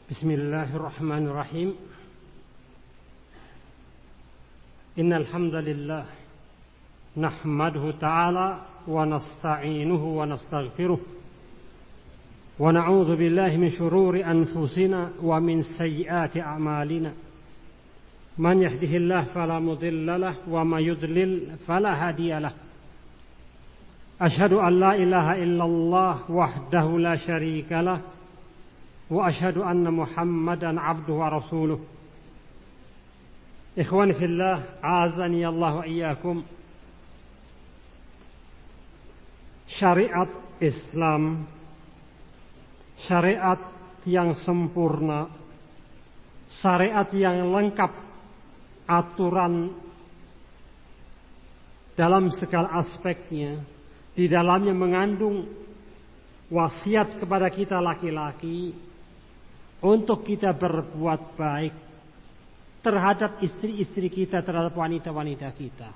Bismillahirrahmanirrahim. Innal hamdalillah nahmaduhu ta'ala wa nasta'inuhu wa nastaghfiruh wa na'udzu billahi min shururi anfusina wa min sayyiati a'malina. Man yahdihillahu fala mudilla lahu wa may yudlil fala hadiya lahu. Asyhadu an la ilaha illallah wahdahu la syarika lahu wa asyhadu anna Muhammadan abduhu wa rasuluh. Ikhwani fillah, a'azani Allah wa iyyakum. Syariat Islam, syariat yang sempurna, syariat yang lengkap, aturan dalam segala aspeknya, di dalamnya mengandung wasiat kepada kita laki-laki untuk kita berbuat baik terhadap istri-istri kita, terhadap wanita-wanita kita,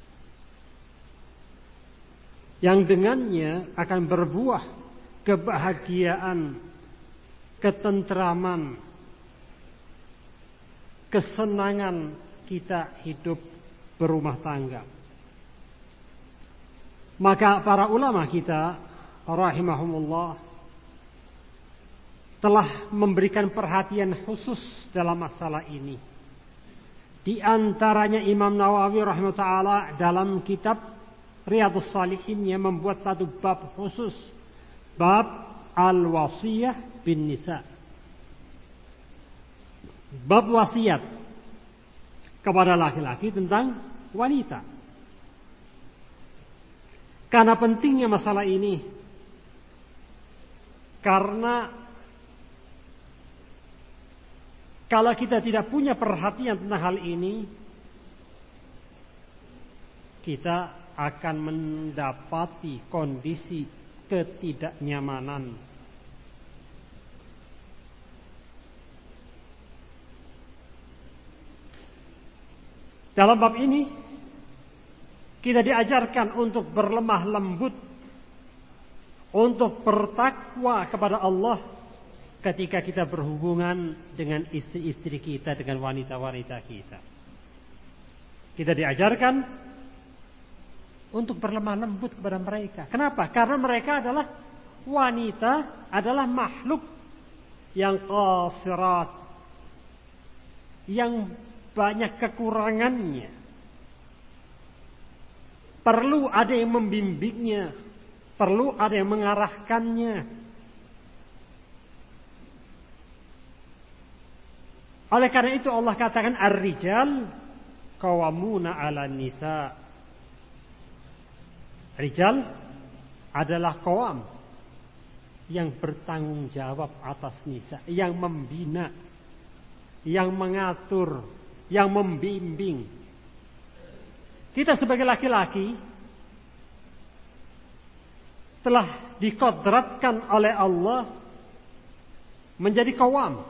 yang dengannya akan berbuah kebahagiaan, ketentraman, kesenangan kita hidup berumah tangga. Maka para ulama kita rahimahumullah telah memberikan perhatian khusus dalam masalah ini. Di antaranya Imam Nawawi rahimahullah dalam kitab Riyadhus Shalihin yang membuat satu bab khusus, bab al-wasiyah bin nisa, bab wasiat kepada laki-laki tentang wanita. Karena pentingnya masalah ini, karena kalau kita tidak punya perhatian tentang hal ini, kita akan mendapati kondisi ketidaknyamanan. Dalam bab ini kita diajarkan untuk berlemah lembut, untuk bertakwa kepada Allah ketika kita berhubungan dengan istri-istri kita, dengan wanita-wanita kita. Kita diajarkan untuk berlemah lembut kepada mereka. Kenapa? Karena mereka adalah wanita, adalah makhluk yang qasirat, yang banyak kekurangannya. Perlu ada yang membimbingnya, perlu ada yang mengarahkannya. Oleh karena itu Allah katakan ar-rijal qawwamuna 'alan nisa. Rijal adalah qawam, yang bertanggung jawab atas nisa, yang membina, yang mengatur, yang membimbing. Kita sebagai laki-laki telah dikodratkan oleh Allah menjadi qawam.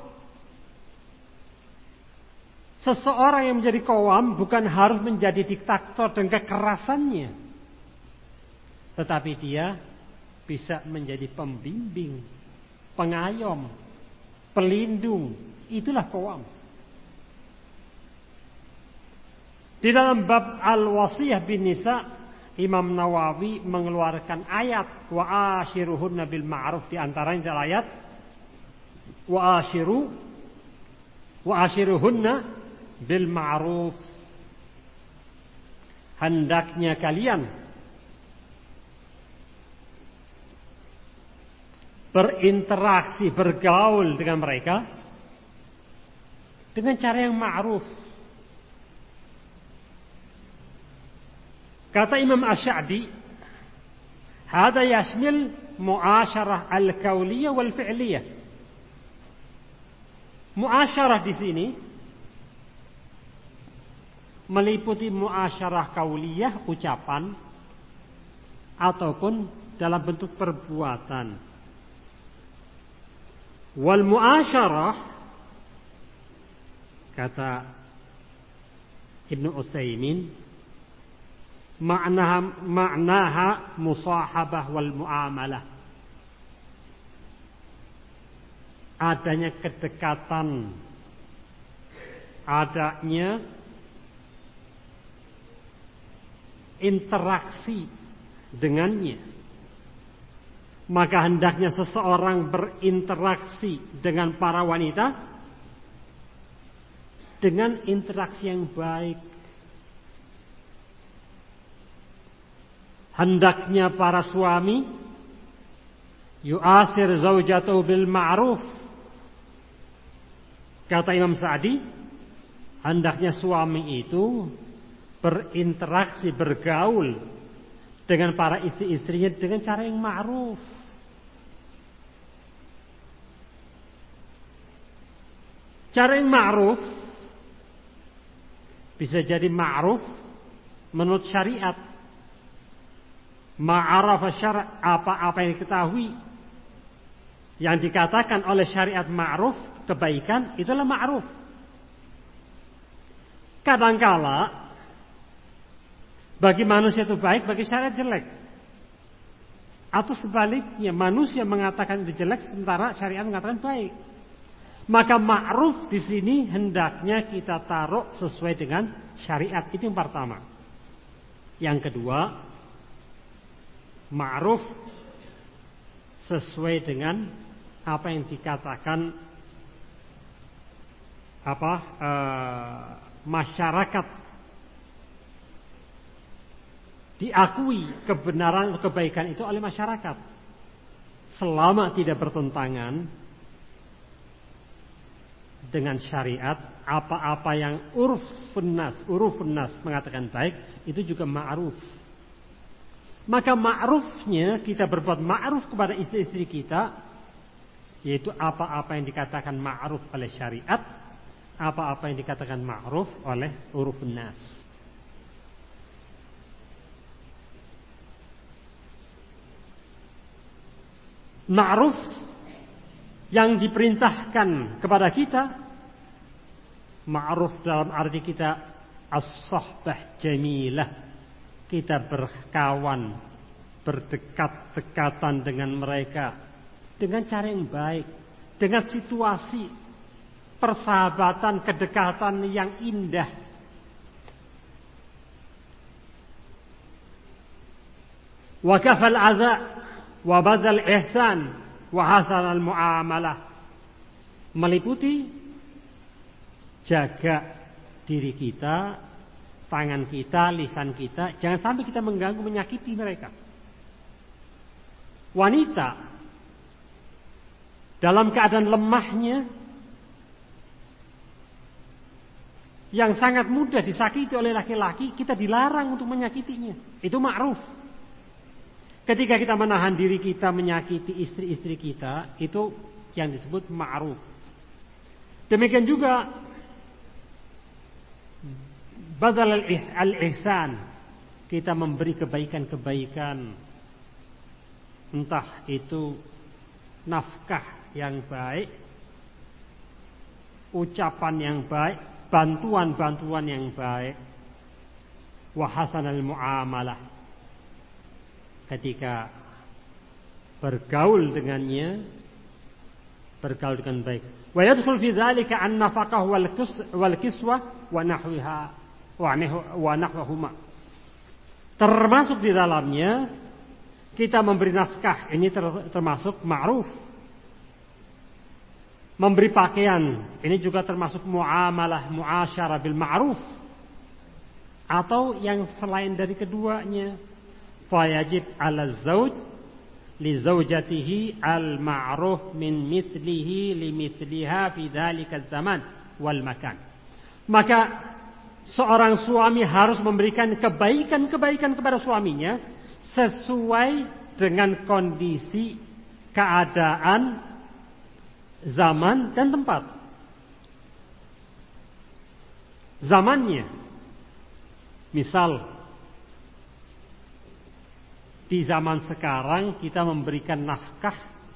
Seseorang yang menjadi qawam bukan harus menjadi diktator dan kekerasannya, tetapi dia bisa menjadi pembimbing, pengayom, pelindung. Itulah qawam. Di dalam bab al-wasiyah bin nisa, Imam Nawawi mengeluarkan ayat wa ashiruhunna bil ma'ruf. Di antaranya ayat wa ashiruhunna bil ma'ruf. Hendaknya kalian berinteraksi, bergaul dengan mereka dengan cara yang ma'ruf. Kata Imam Asy'adi, hada yashmil mu'asyarah al-kauliyah wal fi'liyah. Mu'asyarah di sini meliputi muasyarah kauliyah, ucapan, ataupun dalam bentuk perbuatan. Wal muasyarah, kata Ibnu Utsaimin, maknaha musahabah wal muamalah. adanya kedekatan, adanya interaksi dengannya, maka hendaknya seseorang berinteraksi dengan para wanita dengan interaksi yang baik. Hendaknya para suami yu'asir zaujatahu bil ma'ruf. Kata Imam Sa'di, hendaknya suami itu berinteraksi, bergaul dengan para istri-istrinya dengan cara yang ma'ruf. Cara yang ma'ruf bisa jadi ma'ruf menurut syariat. Ma'arafa syara', apa-apa yang diketahui yang dikatakan oleh syariat ma'ruf, kebaikan, itulah ma'ruf. Kadangkala bagi manusia itu baik, bagi syariat jelek. Atau sebaliknya, manusia mengatakan itu jelek sementara syariat mengatakan baik. Maka ma'ruf di sini hendaknya kita taruh sesuai dengan syariat. Itu yang pertama. Yang kedua, ma'ruf sesuai dengan apa yang dikatakan masyarakat, diakui kebenaran kebaikan itu oleh masyarakat selama tidak bertentangan dengan syariat. Apa-apa yang urufun nas mengatakan baik, itu juga ma'ruf. Maka ma'rufnya kita berbuat ma'ruf kepada istri-istri kita, yaitu apa-apa yang dikatakan ma'ruf oleh syariat, apa-apa yang dikatakan ma'ruf oleh urufun nas. Ma'ruf yang diperintahkan kepada kita, ma'ruf dalam arti kita as-sohbah jamilah, kita berkawan, berdekat-dekatan dengan mereka dengan cara yang baik, dengan situasi persahabatan, kedekatan yang indah. Wa kafal adza wa bazal ihsan wa hasanal muamalah, meliputi jaga diri kita, tangan kita, lisan kita, jangan sampai kita mengganggu, menyakiti mereka. Wanita dalam keadaan lemahnya yang sangat mudah disakiti oleh laki-laki, kita dilarang untuk menyakitinya. Itu ma'ruf. Ketika kita menahan diri kita menyakiti istri-istri kita, itu yang disebut ma'ruf. Demikian juga badal al-ihsan, kita memberi kebaikan-kebaikan, entah itu nafkah yang baik, ucapan yang baik, bantuan-bantuan yang baik, wa hasanal muamalah, ketika bergaul dengannya, bergaul dengan baik. Wa yadkhul fi dzalika an-nafaqah wal kiswah wa nahwiha wa nahwahuma. Termasuk di dalamnya kita memberi nafkah, ini termasuk ma'ruf. Memberi pakaian, ini juga termasuk muamalah, muasyarah bil ma'ruf. Atau yang selain dari keduanya, fayajib 'ala zauj li zaujatihi al ma'ruf min mithlihi li mithliha fi dzalika zaman wal makan. Maka seorang suami harus memberikan kebaikan-kebaikan kepada suaminya sesuai dengan kondisi, keadaan, zaman dan tempat. Zamannya, misal di zaman sekarang kita memberikan nafkah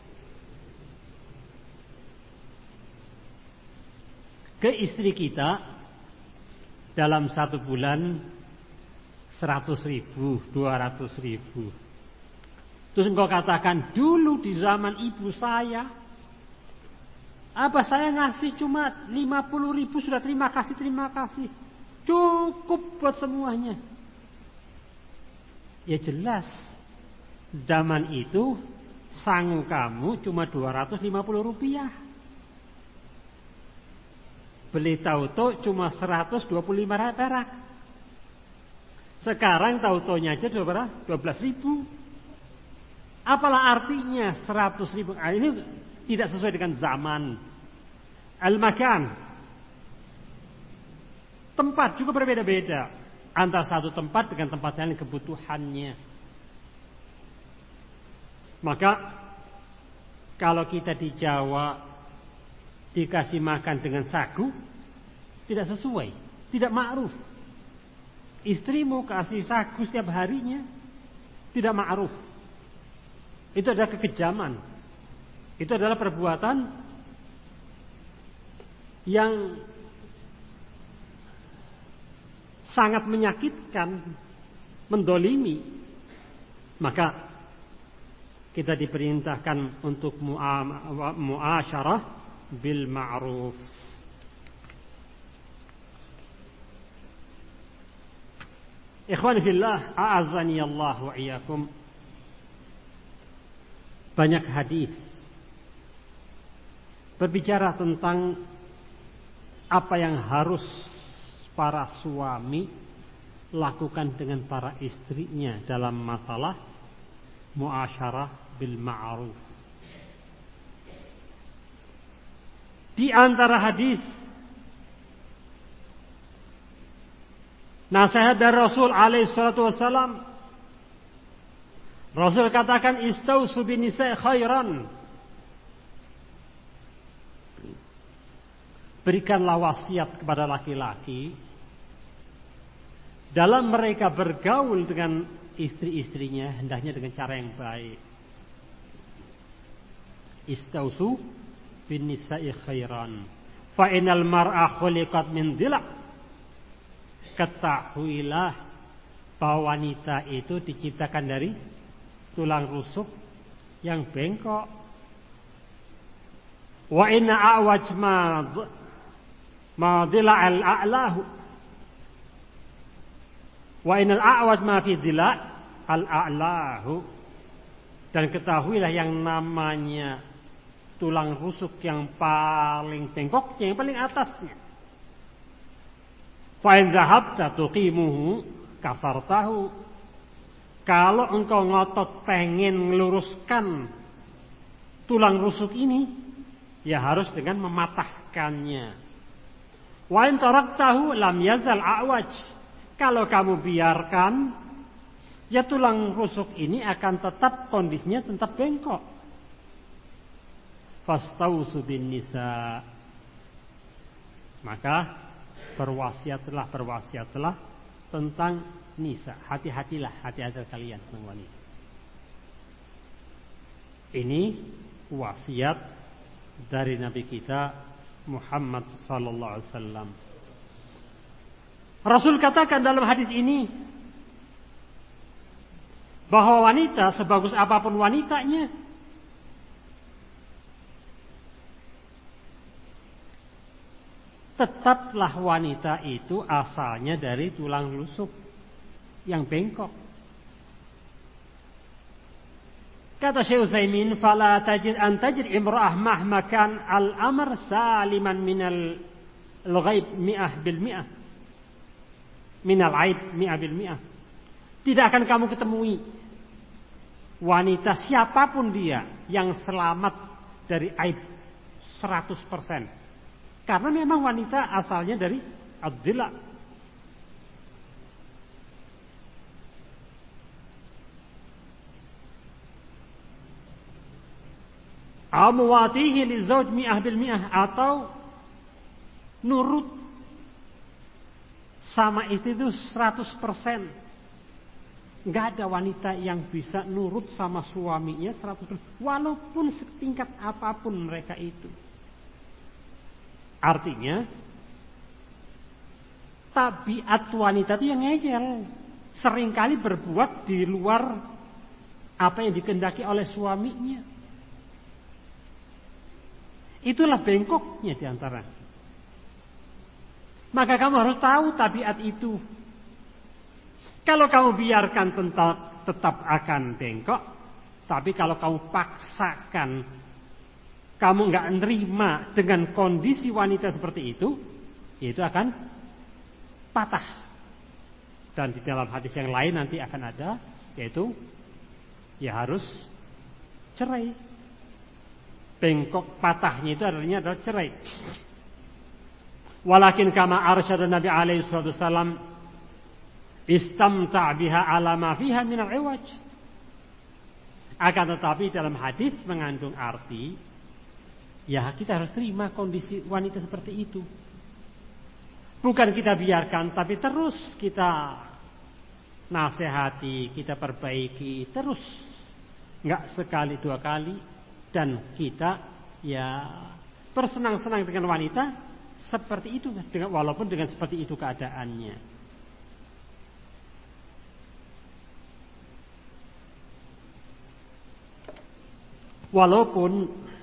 ke istri kita dalam 1 bulan 100.000, 200.000. Terus engkau katakan, dulu di zaman ibu saya Apa saya ngasih cuma 50.000 sudah terima kasih. Cukup buat semuanya. Ya jelas. Zaman itu sangu kamu cuma 250 rupiah. Beli tauto cuma 125 perak. Sekarang tautonya aja 12.000. Apalah artinya 100.000? Ini tidak sesuai dengan zaman. Al-makan. Tempat juga berbeda-beda. Antara satu tempat dengan tempat lain kebutuhannya. Maka kalau kita di Jawa dikasih makan dengan sagu, tidak sesuai, tidak ma'ruf. Istrimu kasih sagu setiap harinya, tidak ma'ruf. Itu adalah kekejaman. Itu adalah perbuatan yang sangat menyakitkan, mendolimi. Maka kita diperintahkan untuk muasyarah bil ma'ruf. Ikhwani fillah, a'azzani Allah wa iyyakum. Banyak hadis berbicara tentang apa yang harus para suami lakukan dengan para istrinya dalam masalah muasyarah bil ma'ruf. Di antara hadis nasihat dari Rasul alaihi salatu wasallam, Rasul katakan istausu bin nisa'i khairan. Berikanlah wasiat kepada laki-laki dalam mereka bergaul dengan istri-istrinya, hendaknya dengan cara yang baik. Istausu bin nisa'i khairan. Fa inal mar'a khuliqat min dhila'. Ketahuilah bahwa wanita itu diciptakan dari tulang rusuk yang bengkok. Wa inna a'waj ma dhila' al-a'lahu. Wa inal a'waj ma fi dhila' al-a'lahu. Dan ketahuilah yang namanya tulang rusuk yang paling bengkoknya, yang paling atasnya. Fa in dhahabta tuqimuhu kasartahu. Kalau engkau ngotot pengen meluruskan tulang rusuk ini, ya harus dengan mematahkannya. Wa in taraktahu lam yazal a'waj. Kalau kamu biarkan, ya tulang rusuk ini akan tetap kondisinya tetap bengkok. Fastausu bin nisa. Maka berwasiatlah tentang nisa. Hati-hatilah kalian tentang wanita. Ini wasiat dari Nabi kita Muhammad sallallahu alaihi wasallam. Rasul katakan dalam hadis ini bahwa wanita sebagus apapun wanitanya, tetaplah wanita itu asalnya dari tulang rusuk yang bengkok. Kata Syekh Utsaimin, "Fala tajid an tajid imra'ah mahma kan al-amr saliman minal ghaib 100%. Minal aib 100%. Tidak akan kamu ketemui wanita siapapun dia yang selamat dari aib 100%. Karena memang wanita asalnya dari ad-dhila. Amwatihi li zawj 100%, atau nurut sama istri itu 100%. Enggak ada wanita yang bisa nurut sama suaminya 100%, walaupun setingkat apapun mereka itu. Artinya tabiat wanita itu yang ngeyel, seringkali berbuat di luar apa yang dikehendaki oleh suaminya. Itulah bengkoknya di antara. Maka kamu harus tahu tabiat itu. Kalau kamu biarkan tetap akan bengkok. Tapi kalau kamu paksakan, kamu nggak nerima dengan kondisi wanita seperti itu akan patah. Dan di dalam hadis yang lain nanti akan ada, yaitu ya harus cerai. Bengkok patahnya itu artinya adalah cerai. Walakin kama arsyada Nabi alaihi wasallam istamta' biha ala ma fiha min al-iwaj. Akan tetapi dalam hadis mengandung arti ya kita harus terima kondisi wanita seperti itu. Bukan kita biarkan, tapi terus kita nasihati, kita perbaiki terus, nggak sekali dua kali, dan kita ya bersenang-senang dengan wanita seperti itu, walaupun dengan seperti itu keadaannya. Walaupun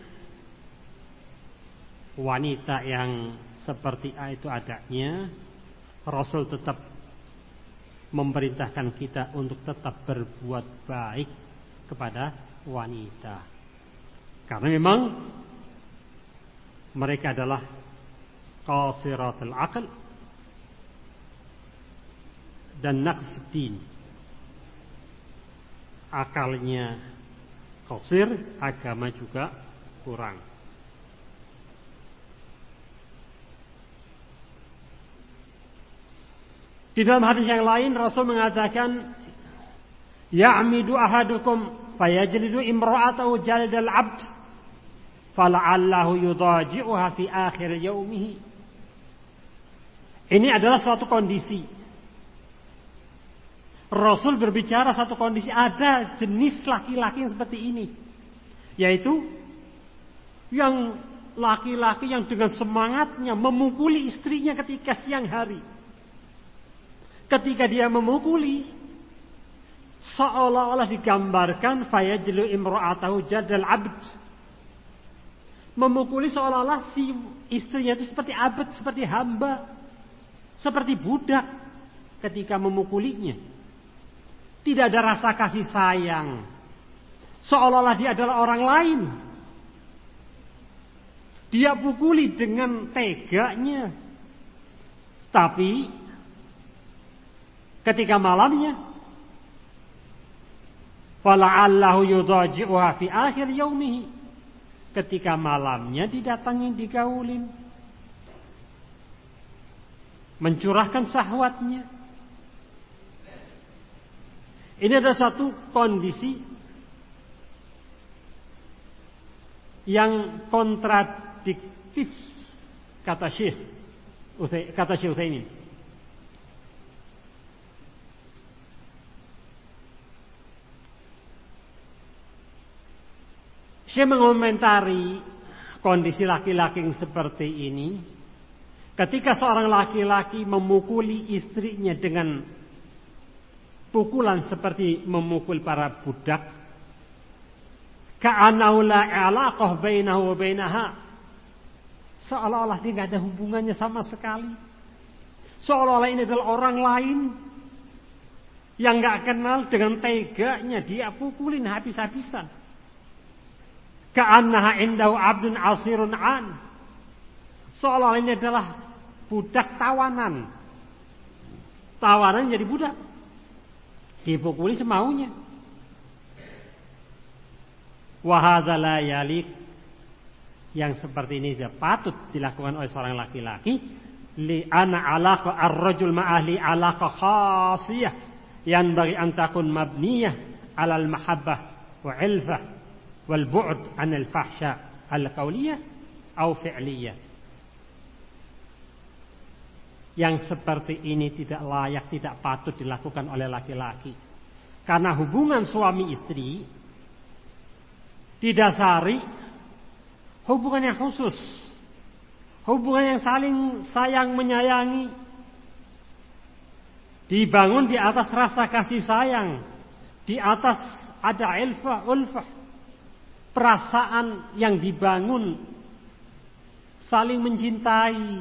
wanita yang seperti itu adanya, Rasul tetap memerintahkan kita untuk tetap berbuat baik kepada wanita. Karena memang mereka adalah qasiratul aql dan naqsuddin. Akalnya qasir, agama juga kurang. Di dalam hadis yang lain Rasul mengatakan, ya'midu ahadukum fayajlidu imra'atahu jaldal 'abd fala'allahu yudaji'uha fi akhir yaumihi. Ini adalah suatu kondisi. Rasul berbicara satu kondisi, ada jenis laki-laki yang seperti ini, yaitu yang laki-laki yang dengan semangatnya memukuli istrinya ketika siang hari. Ketika dia memukuli, seolah-olah digambarkan fayajlu imra'atahu jadal 'abd. Memukuli seolah-olah si istrinya itu seperti abd, seperti hamba, seperti budak ketika memukulinya. Tidak ada rasa kasih sayang. Seolah-olah dia adalah orang lain. Dia pukuli dengan teganya. Tapi ketika malamnya, fala'allahu yudaji'uha fi akhir yaumihi. Ketika malamnya didatangin, digaulin, mencurahkan syahwatnya. Ini adalah satu kondisi yang kontradiktif, kata Syekh Utsaimin. Syekh mengomentari kondisi laki-laki yang seperti ini. Ketika seorang laki-laki memukuli istrinya dengan pukulan seperti memukul para budak, ka'annahu la 'alaqah bainahu wa bainaha, seolah-olah dia tidak ada hubungannya sama sekali. Seolah-olah ini adalah orang lain yang tidak kenal, dengan teganya dia pukulin habis-habisan. Ka'annaha indahu 'abdun 'asirun 'an, seolah-olah ini adalah budak tawanan. Tawanan jadi budak, dipukuli semaunya. Wa hadza la yalik, yang seperti ini tidak patut dilakukan oleh seorang laki-laki. Li ana 'alaqa ar-rajul ma'ahli 'alaqa khasiyah yanbaghi an takun mabniyah 'alal mahabbah wa 'ilfah wal bu'd 'anil fahsya al-qauliyah au fi'liyah. Yang seperti ini tidak layak, tidak patut dilakukan oleh laki-laki. Karena hubungan suami istri didasari hubungan yang khusus, hubungan yang saling sayang menyayangi, dibangun di atas rasa kasih sayang, di atas ada ilfah, ulfah, perasaan yang dibangun saling mencintai,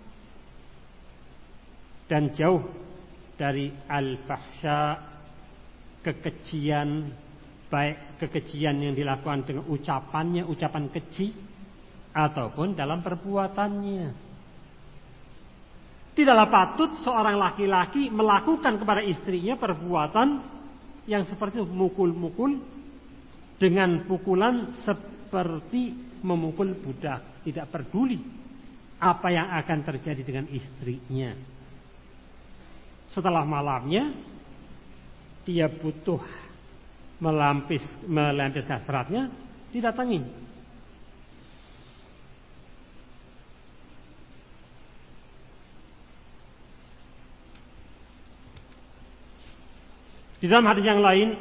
dan jauh dari al-fahsya, kekejian, baik kekejian yang dilakukan dengan ucapannya, ucapan keji, ataupun dalam perbuatannya. Tidaklah patut seorang laki-laki melakukan kepada istrinya perbuatan yang seperti mukul-mukul dengan pukulan seperti memukul budak, tidak peduli apa yang akan terjadi dengan istrinya. Setelah malamnya dia butuh melampis hasratnya, didatangi. Di dalam hadis yang lain,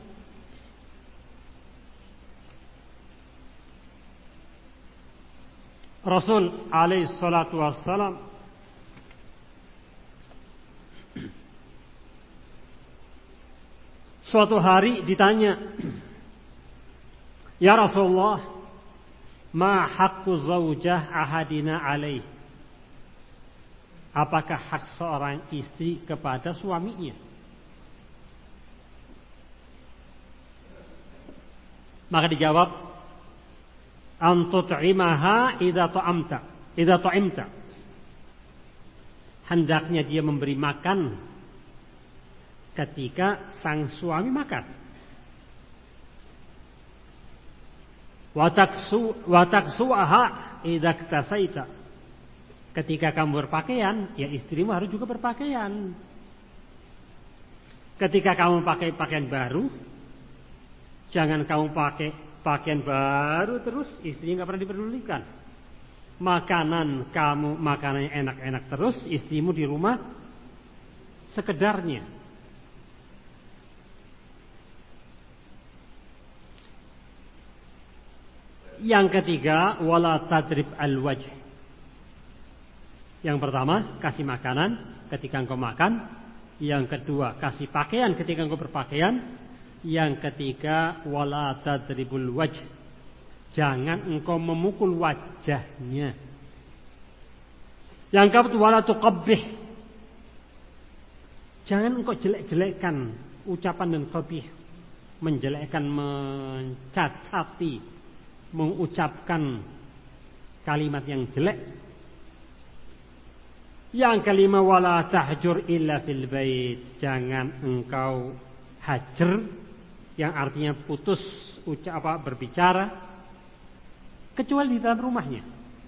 Rasul alaihi salatu wassalam suatu hari ditanya, "Ya Rasulullah, ma haqqu zaujah ahadina alaih?" Apakah hak seorang istri kepada suaminya? Maka dijawab, "An tut'imaha idza ta'imta." Hendaknya dia memberi makan ketika sang suami makan. Wa taksuha idza iktasaita. Ketika kamu berpakaian, ya istrimu harus juga berpakaian. Ketika kamu pakai pakaian baru, jangan kamu pakai pakaian baru terus, istrinya nggak pernah dipedulikan. Makanannya enak-enak terus, istrimu di rumah sekedarnya. Yang ketiga, wala tadrib al-wajh. Yang pertama, kasih makanan ketika engkau makan. Yang kedua, kasih pakaian ketika engkau berpakaian. Yang ketiga, wala tadribul wajh. Jangan engkau memukul wajahnya. Yang keempat, wala tuqabbih. Jangan engkau jelek-jelekkan ucapan dan qabih. Menjelekkan, mencacati, mengucapkan kalimat yang jelek. Yang kelima, wala tahjur illa fil bait. Jangan engkau hajar, yang artinya putus berbicara, kecuali di dalam rumahnya.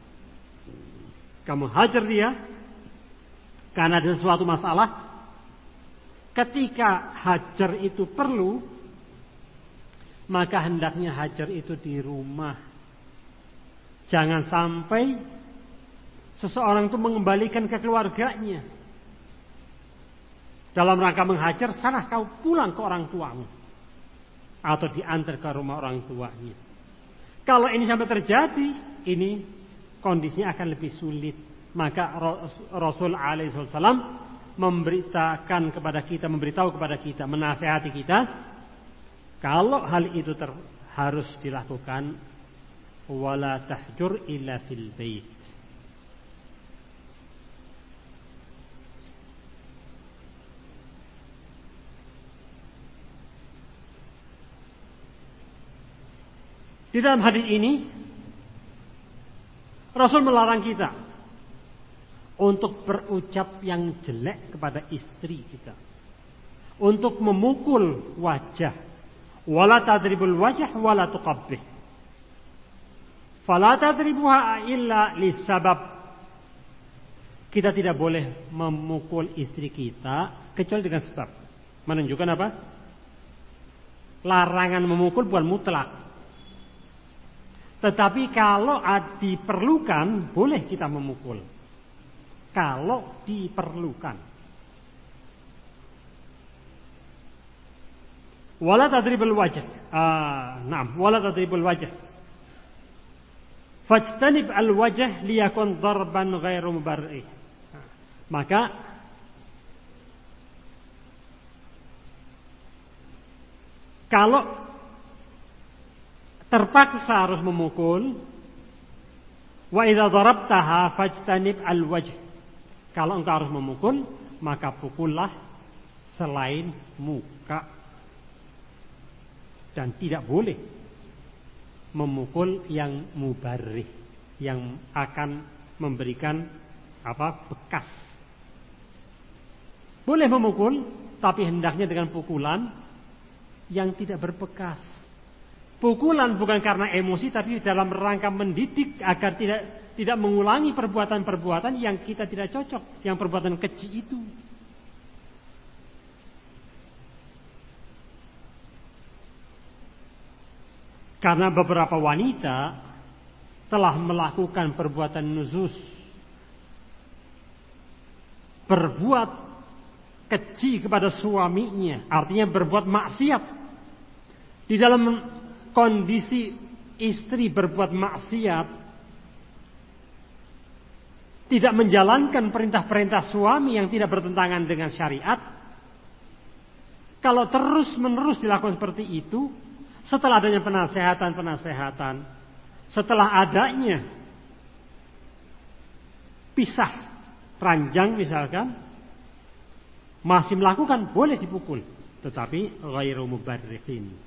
Kamu hajar dia karena ada sesuatu masalah. Ketika hajar itu perlu, maka hendaknya hajar itu di rumah. Jangan sampai seseorang itu mengembalikan ke keluarganya dalam rangka menghajar, sana kau pulang ke orang tuamu, atau diantar ke rumah orang tuanya. Kalau ini sampai terjadi, ini kondisinya akan lebih sulit. Maka Rasul alaihi wasallam memberitahu kepada kita, menasihati kita, kalau hal itu harus dilakukan, wala tahjur illa fil bait. Di dalam hadis ini Rasul melarang kita untuk berucap yang jelek kepada istri kita, untuk memukul wajah. Wala tadribul wajh wala tuqabbih. Fala tadribuha illa lisabab. Kita tidak boleh memukul istri kita kecuali dengan sebab. Menunjukkan apa? Larangan memukul bukan mutlak. Tetapi kalau diperlukan, boleh kita memukul. Kalau diperlukan. Wala tadribul wajh. Wala tadribul wajh. Fajtanib al-wajh liyakun darban ghairu mubarrih. Maka kalau terpaksa harus memukul, Wa idza darabtaha fajtanib al-wajh. Kalau engkau harus memukul, maka pukullah selain muka. Dan tidak boleh memukul yang mubarrih, yang akan memberikan bekas. Boleh memukul, tapi hendaknya dengan pukulan yang tidak berbekas. Pukulan bukan karena emosi, tapi dalam rangka mendidik agar tidak mengulangi perbuatan-perbuatan yang kita tidak cocok, yang perbuatan keji itu. Karena beberapa wanita telah melakukan perbuatan nuzus, berbuat keji kepada suaminya, artinya berbuat maksiat. Di dalam kondisi istri berbuat maksiat, tidak menjalankan perintah-perintah suami yang tidak bertentangan dengan syariat, kalau terus-menerus dilakukan seperti itu, setelah adanya penasehatan, setelah adanya pisah ranjang misalkan, masih melakukan, boleh dipukul, tetapi ghairu mubarrihin.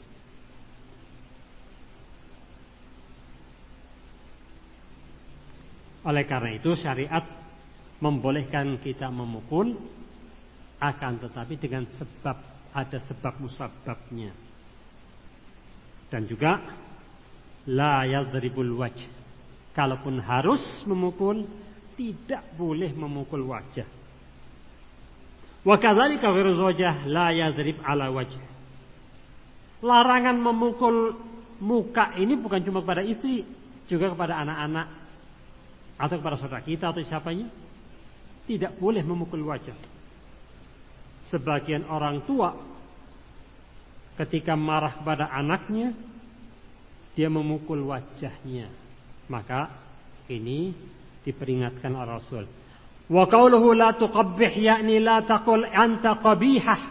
Oleh karena itu syariat membolehkan kita memukul, akan tetapi dengan sebab, ada sebab musababnya. Dan juga la yadribul wajh. Kalaupun harus memukul, tidak boleh memukul wajah. Wa kadzalika ghairu zawjah la yadrib ala wajh. Larangan memukul muka ini bukan cuma kepada istri, juga kepada anak-anak atau kepada saudara kita atau siapanya. Tidak boleh memukul wajah. Sebagian orang tua ketika marah kepada anaknya, dia memukul wajahnya. Maka ini diperingatkan oleh Rasul. Wa qauluhu la tuqabbih, yakni la taqul anta qabihah.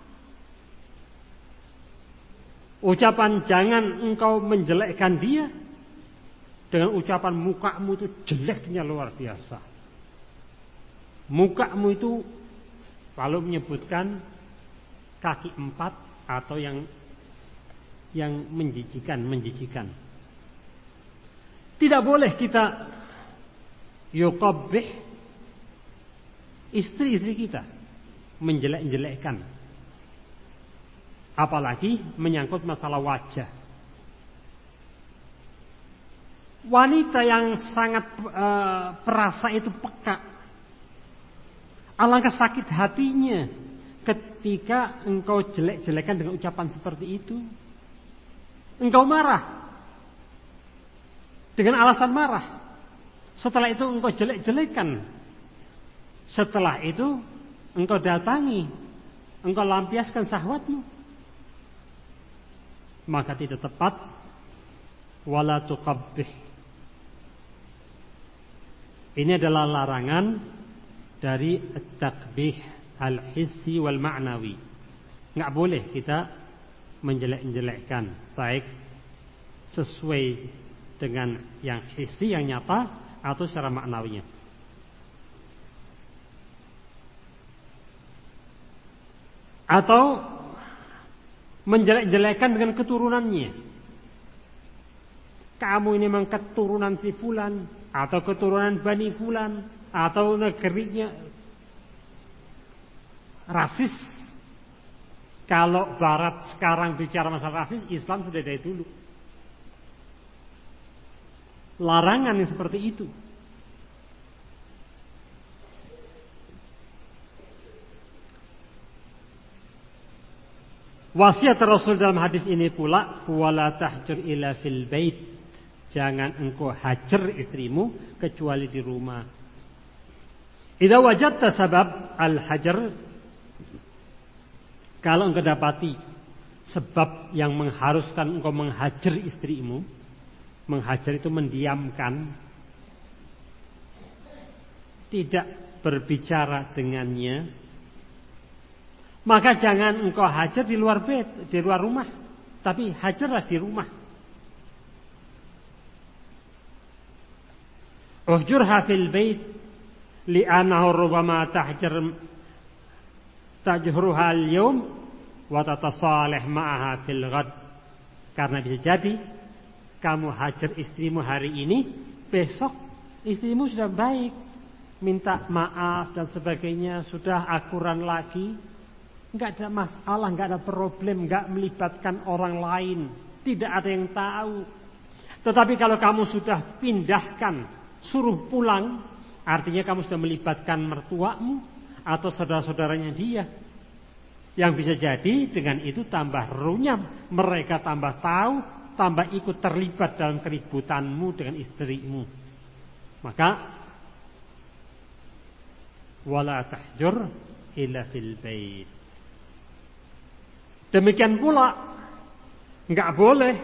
Ucapan jangan engkau menjelekkan dia dengan ucapan mukamu itu jeleknya luar biasa. Mukamu itu lalu menyebutkan kaki 4 atau yang menjijikan. Tidak boleh kita yuqabbih istri-istri kita, menjelek-jelekkan. Apalagi menyangkut masalah wajah. Wanita yang sangat perasa itu peka. Alangkah sakit hatinya ketika engkau jelek-jelekan dengan ucapan seperti itu. Engkau marah dengan alasan marah. Setelah itu engkau jelek-jelekan. Setelah itu engkau datangi, engkau lampiaskan syahwatmu. Maka tidak tepat. Wala tuqabbih. Ini adalah larangan dari at-taqbih al-hissi wal ma'nawi. Enggak boleh kita menjelek-jelekkan, baik sesuai dengan yang hissi, yang nyata, atau secara maknawinya. Atau menjelek-jelekkan dengan keturunannya. Kamu ini memang keturunan si fulan, atau keturunan Bani Fulan, atau negerinya rasis. Kalau Barat sekarang bicara masalah rasis, Islam sudah dari dulu. Larangan yang seperti itu. Wasiat Rasul dalam hadis ini pula, wala tahjur ila fil bait. Jangan engkau hajar istrimu kecuali di rumah. Idza wajadta sabab al-hajar, kalau engkau dapati sebab yang mengharuskan engkau menghajar istrimu, menghajar itu mendiamkan, tidak berbicara dengannya, maka jangan engkau hajar di luar bait, di luar rumah, tapi hajarlah di rumah. Uhjurha fil bait li'annahu rubbama tajruha al-yawm wa tatasalih ma'aha fil ghad. Karena bisa jadi kamu hajar istrimu hari ini, besok istrimu sudah baik, minta maaf dan sebagainya, sudah akuran lagi, enggak ada masalah, enggak ada problem, enggak melibatkan orang lain, tidak ada yang tahu. Tetapi kalau kamu sudah pindahkan, suruh pulang, artinya kamu sudah melibatkan mertuamu atau saudara-saudaranya dia. Yang bisa jadi dengan itu tambah runyam, mereka tambah tahu, tambah ikut terlibat dalam keributanmu dengan istrimu. Maka wala tahjur illa fil bait. Demikian pula enggak boleh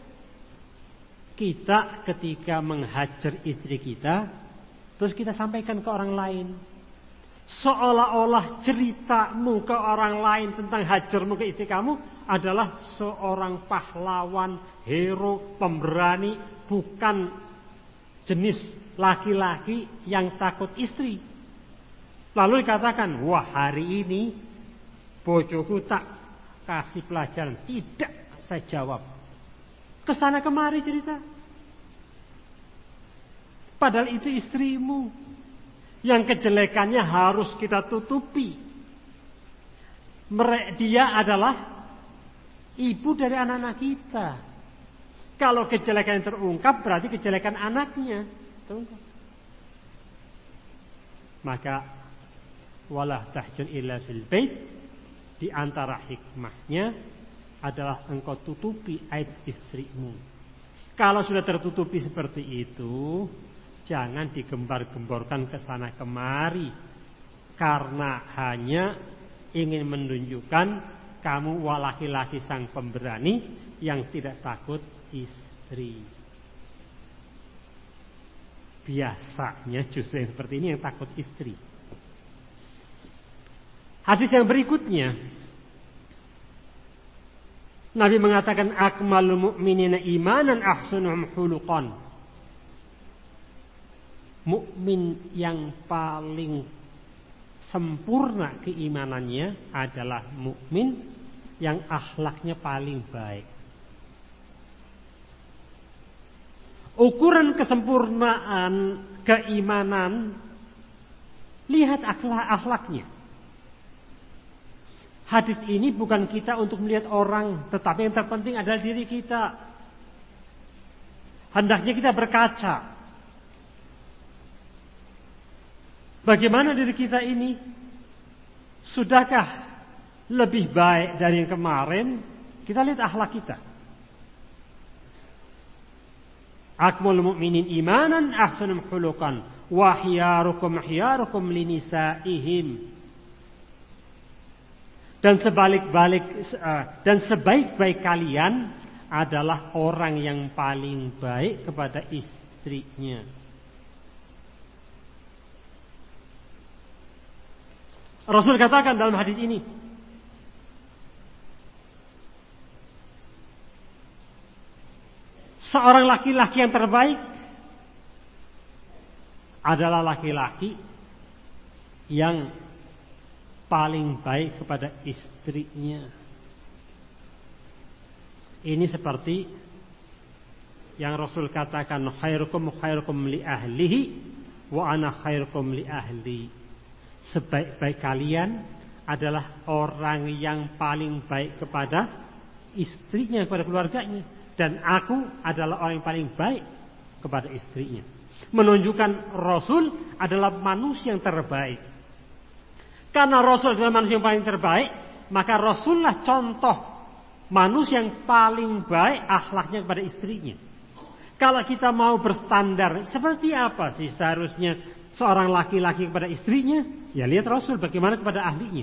kita ketika menghajar istri kita terus kita sampaikan ke orang lain, seolah-olah ceritamu ke orang lain tentang hajarmu ke istri kamu adalah seorang pahlawan, hero, pemberani, bukan jenis laki-laki yang takut istri. Lalu dikatakan, wah hari ini bojoku tak kasih pelajaran. Tidak, saya jawab. Kesana kemari cerita. Padahal itu istrimu. Yang kejelekannya harus kita tutupi. Dia adalah ibu dari anak-anak kita. Kalau kejelekan yang terungkap berarti kejelekan anaknya terungkap. Maka wala tahjun illa fil bait, di antara hikmahnya adalah engkau tutupi aib istrimu. Kalau sudah tertutupi seperti itu, jangan digembar-gemborkan ke sana kemari, karena hanya ingin menunjukkan kamu laki-laki sang pemberani yang tidak takut istri. Biasanya justru yang seperti ini yang takut istri. Hadis yang berikutnya, Nabi mengatakan akmalul mu'minina imanan ahsanuhum khuluqan. Mukmin yang paling sempurna keimanannya adalah mukmin yang akhlaknya paling baik. Ukuran kesempurnaan keimanan, lihat akhlaknya. Hadis ini bukan kita untuk melihat orang, tetapi yang terpenting adalah diri kita. Hendaknya kita berkaca. Bagaimana diri kita ini? Sudahkah lebih baik dari yang kemarin? Kita lihat akhlak kita. Akmalul mu'minin imanan ahsanum khuluqan wa khiyarukum linisaihim. Dan sebaik-baik kalian adalah orang yang paling baik kepada istrinya. Rasul katakan dalam hadis ini, seorang laki-laki yang terbaik adalah laki-laki yang paling baik kepada istrinya. Ini seperti yang Rasul katakan, khairukum li ahlihi wa ana khairukum li ahli. Sebaik-baik kalian adalah orang yang paling baik kepada istrinya, kepada keluarganya, dan aku adalah orang yang paling baik kepada istrinya. Menunjukkan Rasul adalah manusia yang terbaik. Karena Rasul adalah manusia yang paling terbaik, maka Rasullah contoh manusia yang paling baik akhlaknya kepada istrinya. Kalau kita mau berstandar, seperti apa sih seharusnya seorang laki-laki kepada istrinya? Ya lihat Rasul bagaimana kepada ahlinya.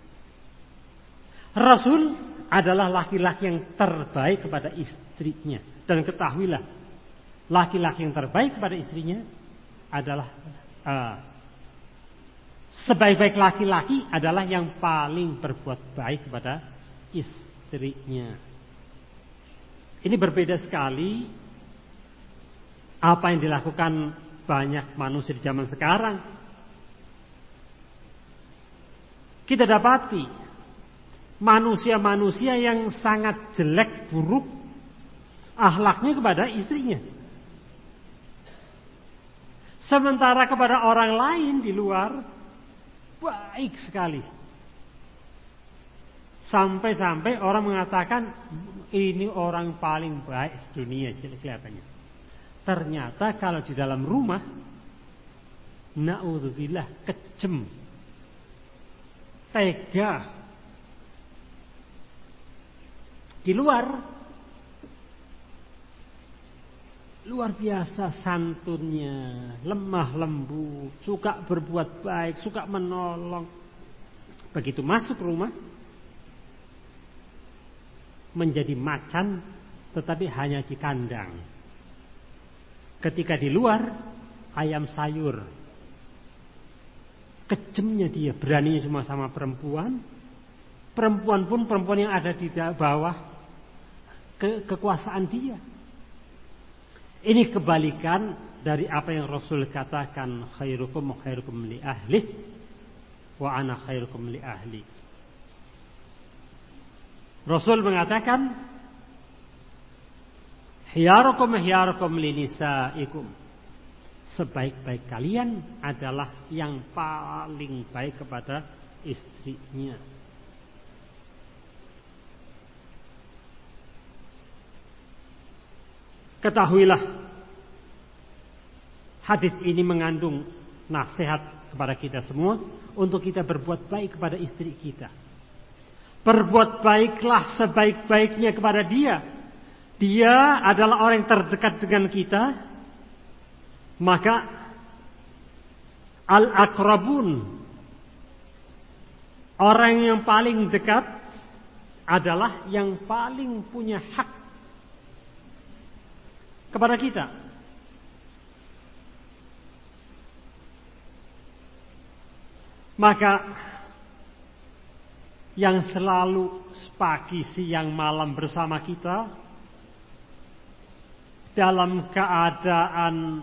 Rasul adalah laki-laki yang terbaik kepada istrinya. Dan ketahuilah, laki-laki yang terbaik kepada istrinya adalah sebaik-baik laki-laki adalah yang paling berbuat baik kepada istrinya. Ini berbeda sekali apa yang dilakukan banyak manusia di zaman sekarang. Kita dapati manusia-manusia yang sangat jelek, buruk akhlaknya kepada istrinya. Sementara kepada orang lain di luar baik sekali. Sampai-sampai orang mengatakan ini orang paling baik sedunia kelihatannya. Ternyata kalau di dalam rumah, na'udzubillah, kejem, tega. Di luar biasa santunnya, lemah lembut, suka berbuat baik, suka menolong. Begitu masuk rumah, menjadi macan, tetapi hanya di kandang. Ketika di luar, ayam sayur. Kejemnya dia, beraninya cuma sama perempuan. Perempuan pun perempuan yang ada di bawah kekuasaan dia. Ini kebalikan dari apa yang Rasul katakan, khairukum khairukum li ahli wa ana khairukum li ahli. Rasul mengatakan, hiyarukum hiyarukum li nisaikum. Sebaik-baik kalian adalah yang paling baik kepada istrinya. Ketahuilah, hadis ini mengandung nasihat kepada kita semua untuk kita berbuat baik kepada istri kita. Berbuat baiklah sebaik-baiknya kepada dia. Dia adalah orang yang terdekat dengan kita. Maka al-aqrabun, orang yang paling dekat adalah yang paling punya hak kepada kita. Maka yang selalu pagi, siang, malam bersama kita, dalam keadaan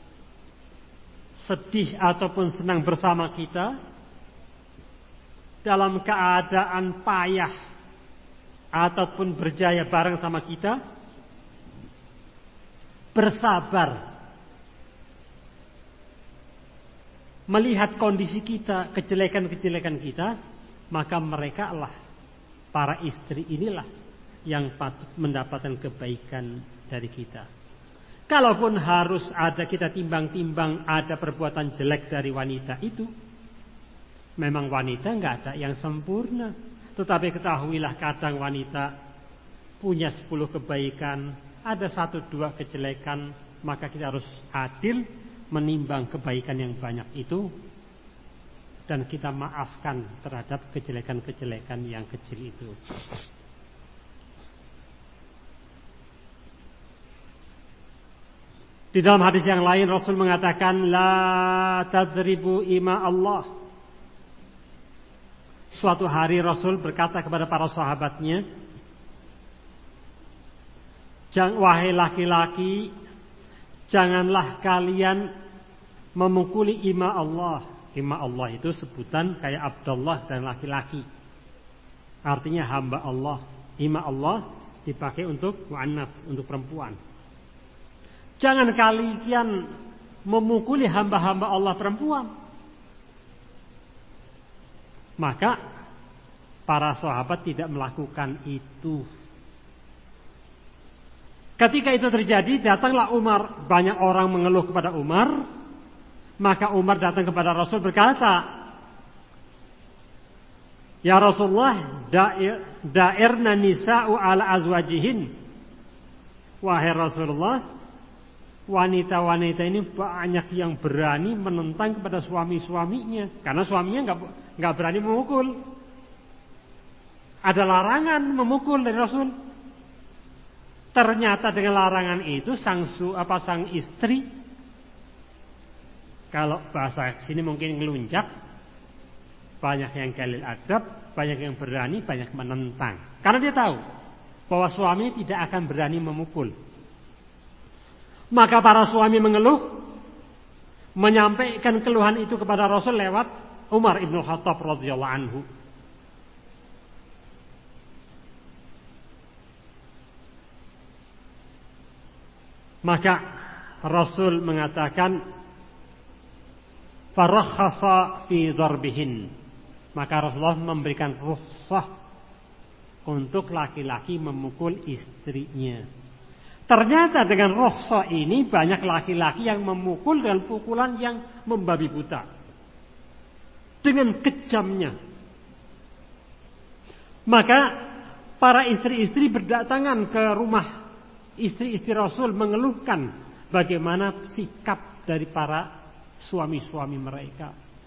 sedih ataupun senang bersama kita, dalam keadaan payah ataupun berjaya bareng sama kita, bersabar melihat kondisi kita, kejelekan-kejelekan kita, maka mereka lah, para istri inilah yang patut mendapatkan kebaikan dari kita. Kalaupun harus ada kita timbang-timbang ada perbuatan jelek dari wanita itu, memang wanita nggak ada yang sempurna. Tetapi ketahuilah, kadang wanita punya 10 kebaikan, ada 1-2 kejelekan, maka kita harus adil menimbang kebaikan yang banyak itu, dan kita maafkan terhadap kejelekan-kejelekan yang kecil itu. Di dalam hadis yang lain Rasul mengatakan, la tadribu ima Allah. Suatu hari Rasul berkata kepada para sahabatnya, wahai laki-laki, janganlah kalian memukuli ima Allah. Ima Allah itu sebutan kayak Abdullah dan laki-laki, artinya hamba Allah. Ima Allah dipakai untuk muannas, untuk perempuan. Jangan kalian memukuli hamba-hamba Allah perempuan. Maka para sahabat tidak melakukan itu. Ketika itu terjadi, datanglah Umar. Banyak orang mengeluh kepada Umar. Maka Umar datang kepada Rasul berkata, ya Rasulullah, da'irna nisa'u ala azwajihin. Wahai Rasulullah, wanita-wanita ini banyak yang berani menentang kepada suami-suaminya, karena suaminya nggak berani memukul. Ada larangan memukul dari Rasul. Ternyata dengan larangan itu sang istri, kalau bahasa sini mungkin ngelunjak, banyak yang galil adab, banyak yang berani, banyak menentang. Karena dia tahu bahwa suami tidak akan berani memukul. Maka para suami mengeluh, menyampaikan keluhan itu kepada Rasul lewat Umar ibn Khattab radhiyallahu anhu. Maka Rasul mengatakan farakhasa fi darbihin. Maka Rasulullah memberikan rukhsah untuk laki-laki memukul istrinya. Ternyata dengan rukhsah ini banyak laki-laki yang memukul dengan pukulan yang membabi buta. Dengan kejamnya. Maka para istri-istri berdatangan ke rumah istri-istri Rasul mengeluhkan bagaimana sikap dari para suami-suami mereka.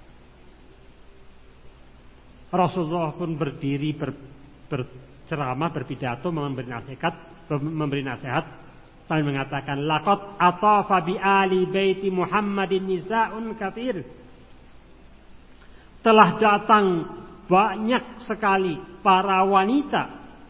Rasulullah pun berdiri berceramah, berpidato, memberi nasihat sambil mengatakan laqad atafa bi ali baiti Muhammadin nisaun katsir. Telah datang banyak sekali para wanita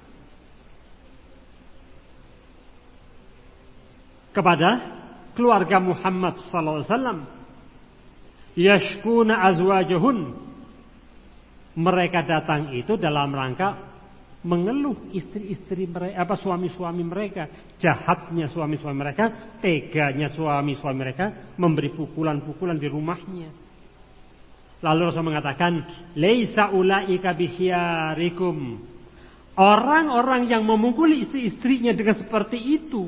kepada keluarga Muhammad sallallahu alaihi wasallam, yashkuna azwajahun. Mereka datang itu dalam rangka mengeluh istri-istri mereka, suami-suami mereka, jahatnya suami-suami mereka, teganya suami-suami mereka, memberi pukulan-pukulan di rumahnya. Lalu Rasul mengatakan, laisa ulaika bikhiyarikum. Orang-orang yang memukuli istri-istrinya dengan seperti itu,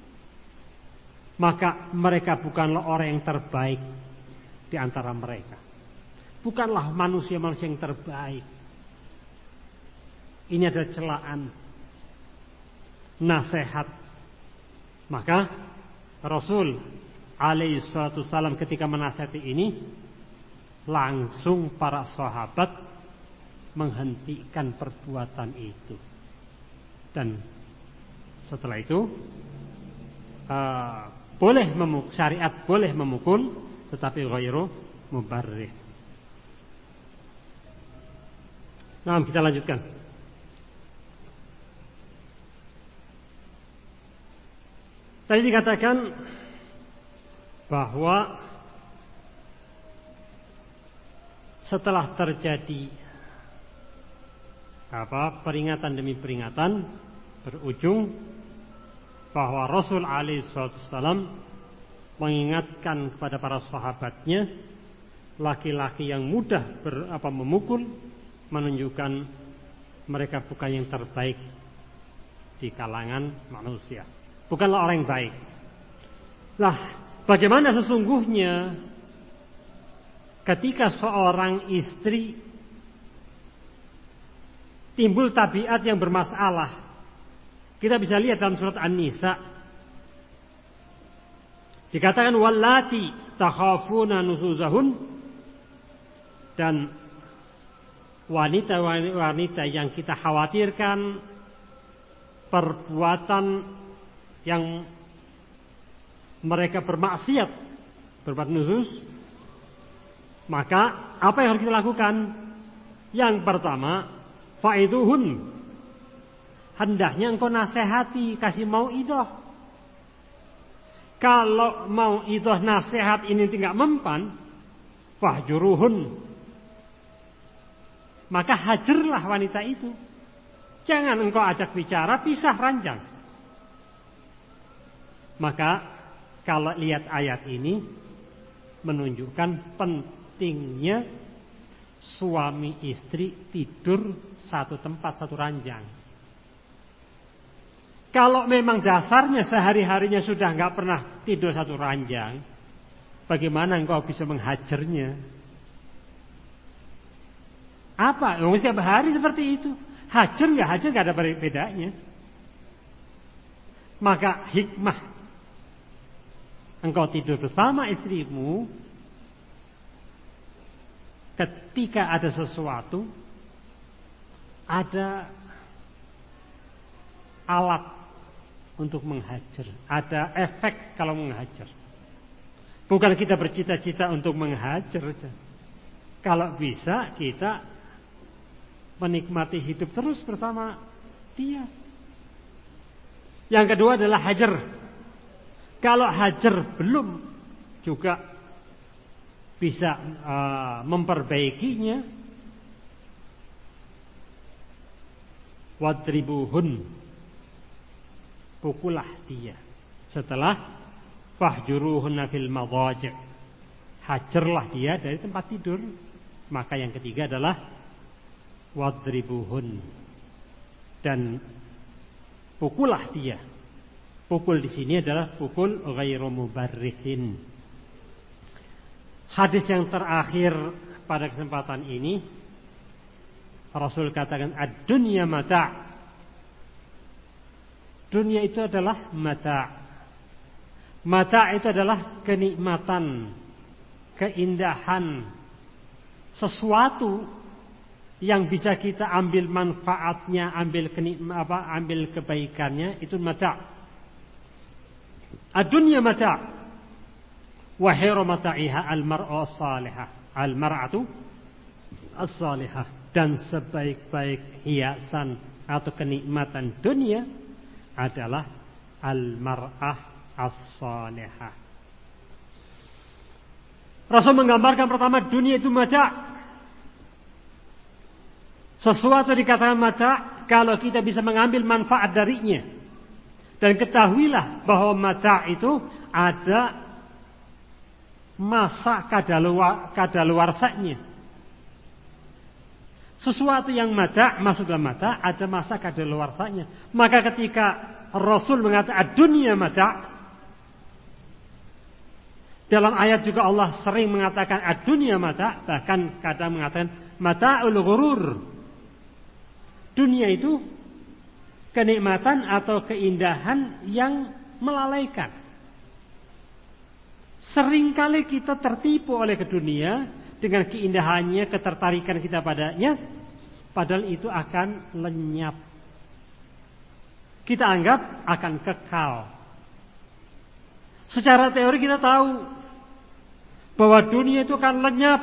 maka mereka bukanlah orang yang terbaik di antara mereka. Bukanlah manusia-manusia yang terbaik. Ini adalah celaan, nasihat. Maka Rasul alaihi salatu wasallam ketika menasihati ini, langsung para sahabat menghentikan perbuatan itu. Dan setelah itu syariat boleh memukul, tetapi ghairu mubarrih. Nah, kita lanjutkan. Tadi dikatakan bahwa setelah terjadi peringatan demi peringatan, berujung bahwa Rasul alaihi wasallam mengingatkan kepada para sahabatnya, laki-laki yang mudah memukul menunjukkan mereka bukan yang terbaik di kalangan manusia, bukanlah orang yang baik. Lah, bagaimana sesungguhnya ketika seorang istri timbul tabiat yang bermasalah? Kita bisa lihat dalam surat An-Nisa, dikatakan wallati takhafuna nusuzahun, dan wanita-wanita yang kita khawatirkan perbuatan yang mereka bermaksiat, berbuat nuzuz, maka apa yang harus kita lakukan? Yang pertama, faiduhun, hendaknya engkau nasihati, kasih mau'idah. Kalau mau'idah nasihat ini tidak mempan, fahjuruhun, maka hajarlah wanita itu. Jangan engkau ajak bicara, pisah ranjang. Maka kalau lihat ayat ini menunjukkan pentingnya suami istri tidur satu tempat, satu ranjang. Kalau memang dasarnya sehari-harinya sudah nggak pernah tidur satu ranjang, bagaimana engkau bisa menghajarnya? Apa? Setiap hari seperti itu. Hajar nggak ada bedanya. Maka hikmah engkau tidur bersama istrimu ketika ada sesuatu, ada alat untuk menghajar, ada efek kalau menghajar. Bukan kita bercita-cita untuk menghajar. Kalau bisa kita menikmati hidup terus bersama dia. Yang kedua adalah hajar. Kalau hajar belum juga bisa memperbaikinya, wadribuhun, pukullah dia. Setelah fahjuruhunna fil madhaji', hajarlah dia dari tempat tidur. Maka yang ketiga adalah wadribuhun, dan pukullah dia. Pukul di sini adalah pukul ghairu mubarrihin. Hadis yang terakhir pada kesempatan ini, Rasul katakan ad-dunya mata'. Dunia itu adalah mata'. Mata' itu adalah kenikmatan, keindahan, sesuatu yang bisa kita ambil manfaatnya, ambil kebaikannya, itu mata'. Ad-dunya mata'. Wa khairu mata'iha al-mar'u as-salihah. Al-mar'atu as-salihah. Dan sebaik-baik hiasan atau kenikmatan dunia adalah al-mar'ah as-salihah. Rasul menggambarkan pertama, dunia itu mata'. Sesuatu dikatakan mata' kalau kita bisa mengambil manfaat darinya. Dan ketahuilah bahwa mata' itu ada masa kadaluarsanya. Sesuatu yang mata', masuk dalam mata', ada masa kadaluarsanya. Maka ketika Rasul mengatakan dunia mata', dalam ayat juga Allah sering mengatakan dunia mata', bahkan kadang mengatakan mata'ul ghurur. Dunia itu kenikmatan atau keindahan yang melalaikan. Seringkali kita tertipu oleh dunia dengan keindahannya, ketertarikan kita padanya, padahal itu akan lenyap. Kita anggap akan kekal. Secara teori kita tahu bahwa dunia itu akan lenyap.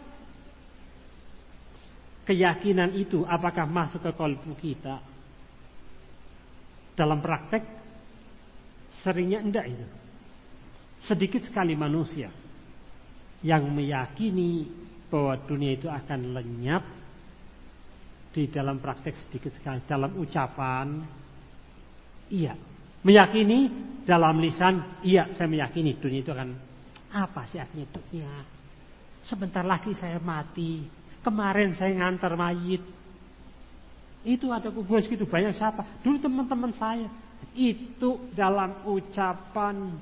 Keyakinan itu apakah masuk ke kalbu kita? Dalam praktek seringnya enggak itu. Sedikit sekali manusia yang meyakini bahwa dunia itu akan lenyap. Di dalam praktek sedikit sekali. Dalam ucapan, iya. Meyakini dalam lisan, iya saya meyakini dunia itu akan, apa sih artinya dunia? Sebentar lagi saya mati. Kemarin saya ngantar mayit. Itu ada kuburan segitu banyak siapa? Dulu teman-teman saya. Itu dalam ucapan.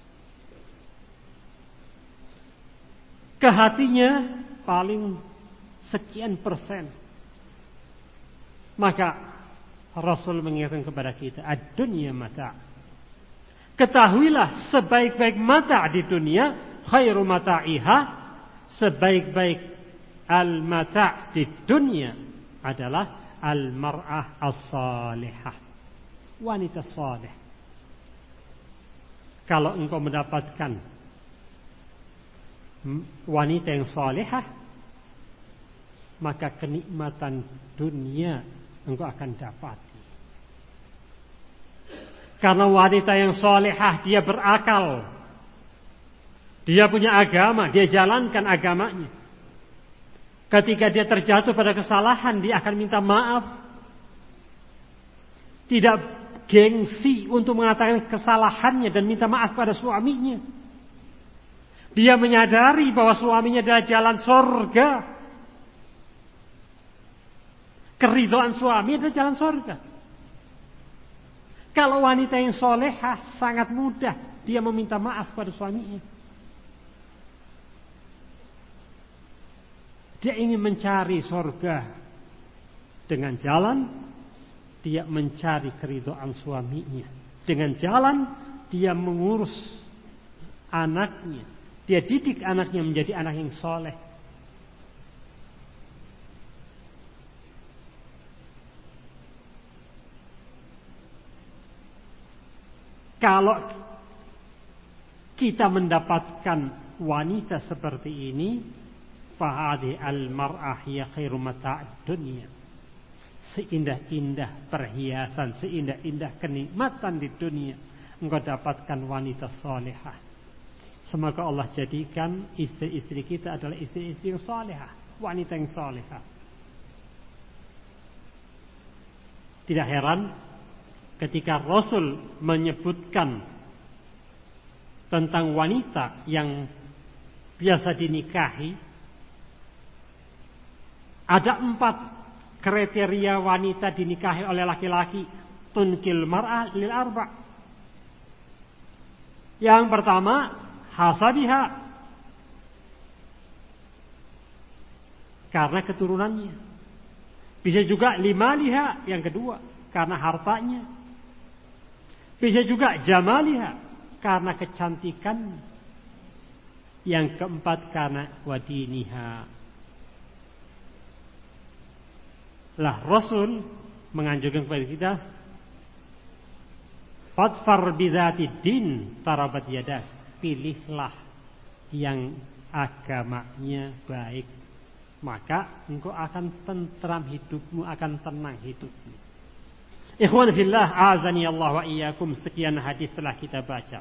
Ke hatinya paling sekian persen. Maka Rasul mengingatkan kepada kita, ad-dunya mata'. Ketahuilah sebaik-baik mata' di dunia, khairu mata'iha, sebaik-baik al-mata' di dunia adalah al-mar'ah as-salihah. Wanita saleh. Kalau engkau mendapatkan wanita yang salihah, maka kenikmatan dunia engkau akan dapati. Karena wanita yang salihah, dia berakal, dia punya agama, dia jalankan agamanya. Ketika dia terjatuh pada kesalahan, dia akan minta maaf. Tidak gengsi untuk mengatakan kesalahannya dan minta maaf pada suaminya. Dia menyadari bahwa suaminya adalah jalan surga. Keridhaan suami adalah jalan surga. Kalau wanita yang solehah, sangat mudah dia meminta maaf pada suaminya. Dia ingin mencari surga dengan jalan dia mencari keridhaan suaminya. Dengan jalan dia mengurus anaknya. Dia didik anaknya menjadi anak yang soleh. Kalau kita mendapatkan wanita seperti ini, fahadi al-mar'ah ya khairu mata'ad dunya. Seindah-indah perhiasan, seindah-indah kenikmatan di dunia, engkau dapatkan wanita salihah. Semoga Allah jadikan istri-istri kita adalah istri-istri yang salihah, wanita yang salihah. Tidak heran ketika Rasul menyebutkan tentang wanita yang biasa dinikahi, ada 4 kriteria wanita dinikahi oleh laki-laki. Tunkil mar'ah lil arba'. Yang pertama, hasabiha, karena keturunannya. Bisa juga limaliha, yang kedua, karena hartanya. Bisa juga jamaliha, karena kecantikannya. Yang keempat, karena wadiniha. Lah Rasul menganjurkan kepada kita, fadfar bidzati din tarabat yadah. Pilihlah yang agamanya baik, maka engkau akan tentram hidupmu, akan tenang hidupmu. Ikhwan fillah, azani Allah wa iyyakum. Sekian hadis telah kita baca.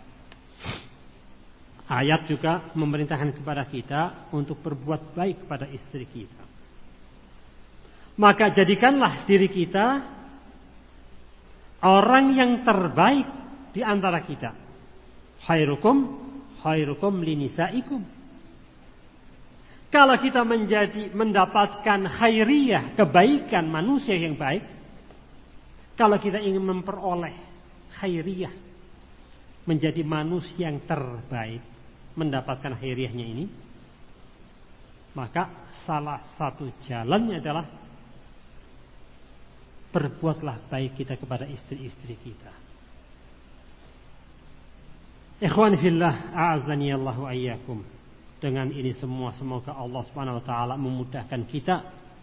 Ayat juga memerintahkan kepada kita untuk berbuat baik kepada istri kita. Maka jadikanlah diri kita orang yang terbaik di antara kita. Khairukum linisaikum. Kalau kita mendapatkan khairiyah, kebaikan manusia yang baik, kalau kita ingin memperoleh khairiyah, menjadi manusia yang terbaik, mendapatkan khairiyahnya ini, maka salah satu jalannya adalah berbuatlah baik kita kepada istri-istri kita. Ikhwan fillah, a'azzani Allah wa iyyakum. Dengan ini semua semoga Allah Subhanahu wa taala memudahkan kita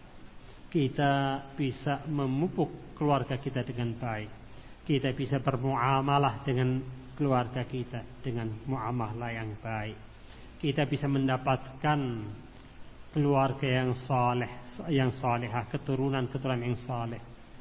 bisa memupuk keluarga kita dengan baik. Kita bisa bermuamalah dengan keluarga kita dengan muamalah yang baik. Kita bisa mendapatkan keluarga yang saleh, yang salehah, keturunan yang saleh.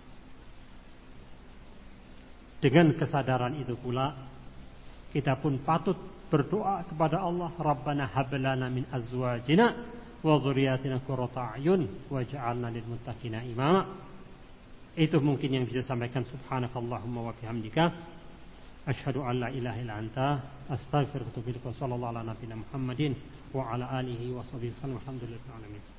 Dengan kesadaran itu pula kita pun patut berdoa kepada Allah, Rabbana hab lana min azwajina wa dhurriyyatina qurrata a'yun waj'alna lil muttaqina imama. Itu mungkin yang bisa sampaikan. Subhanakallahumma wa bihamdika asyhadu an la ilaha illa anta astaghfiruka wa atubu ilaik. Sallallahu ala nabiyina Muhammadin wa ala alihi wa sahbihi wasallam. Alhamdulillahil alamin.